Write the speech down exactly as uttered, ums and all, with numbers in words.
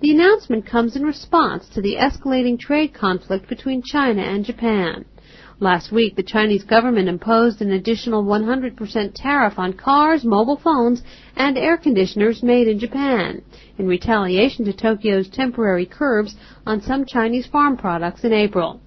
The announcement comes in response to the escalating trade conflict between China and Japan. Last week, the Chinese government imposed an additional one hundred percent tariff on cars, mobile phones, and air conditioners made in Japan, in retaliation to Tokyo's temporary curbs on some Chinese farm products in April.